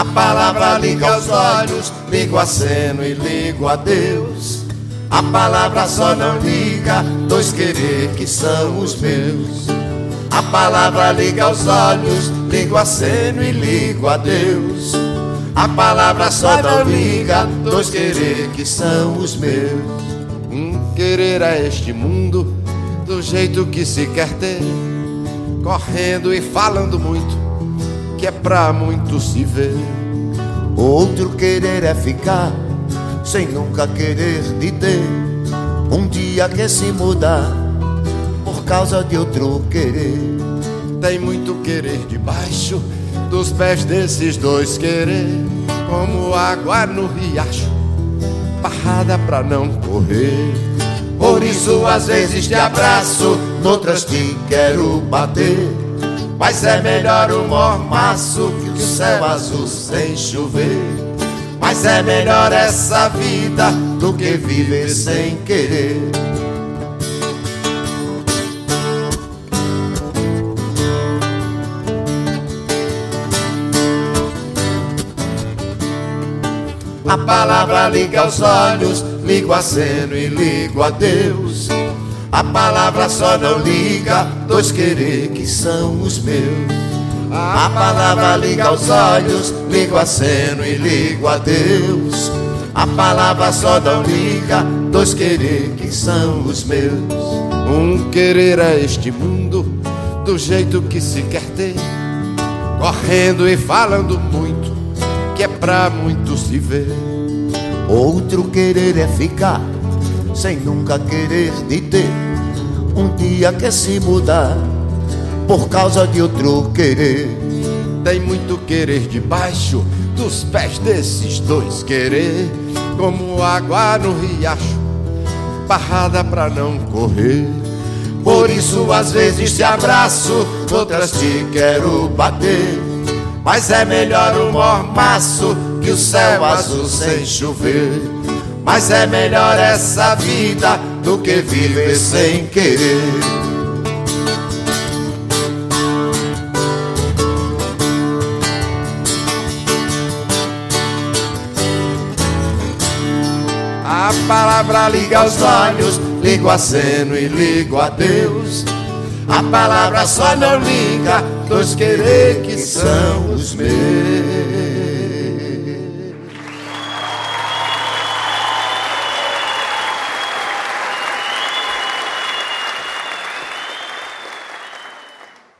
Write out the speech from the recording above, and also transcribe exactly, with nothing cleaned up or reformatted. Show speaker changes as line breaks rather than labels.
A palavra liga os olhos, ligo a aceno e ligo a Deus. A palavra só não liga dois querer que são os meus. A palavra liga os olhos, ligo a aceno e ligo a Deus. A palavra só não liga dois querer que são os meus. Um querer a este mundo do jeito que se quer ter, correndo e falando muito, que é pra muito se ver.
Outro querer é ficar sem nunca querer de ter, um dia que se mudar por causa de outro querer.
Tem muito querer debaixo dos pés desses dois querer, como água no riacho, parrada pra não correr. Por isso às vezes te abraço, noutras te quero bater, mas é melhor o mormaço que o céu azul sem chover. Mas é melhor essa vida do que viver sem querer. A palavra liga os olhos, ligo a aceno e ligo a Deus. A palavra só não liga dois querer que são os meus. A palavra liga os olhos, ligo a aceno e ligo a Deus. A palavra só não liga dois querer que são os meus. Um querer a este mundo do jeito que se quer ter, correndo e falando muito, que é pra muito se ver.
Outro querer é ficar sem nunca querer de ter, um dia que se mudar por causa de outro querer.
Tem muito querer debaixo dos pés desses dois querer, como água no riacho, parrada pra não correr. Por isso às vezes te abraço, outras te quero bater, mas é melhor o mormaço que o céu azul sem chover. Mas é melhor essa vida do que viver sem querer. A palavra liga os olhos, ligo a aceno e ligo a Deus. A palavra só não liga dois querer que são os meus.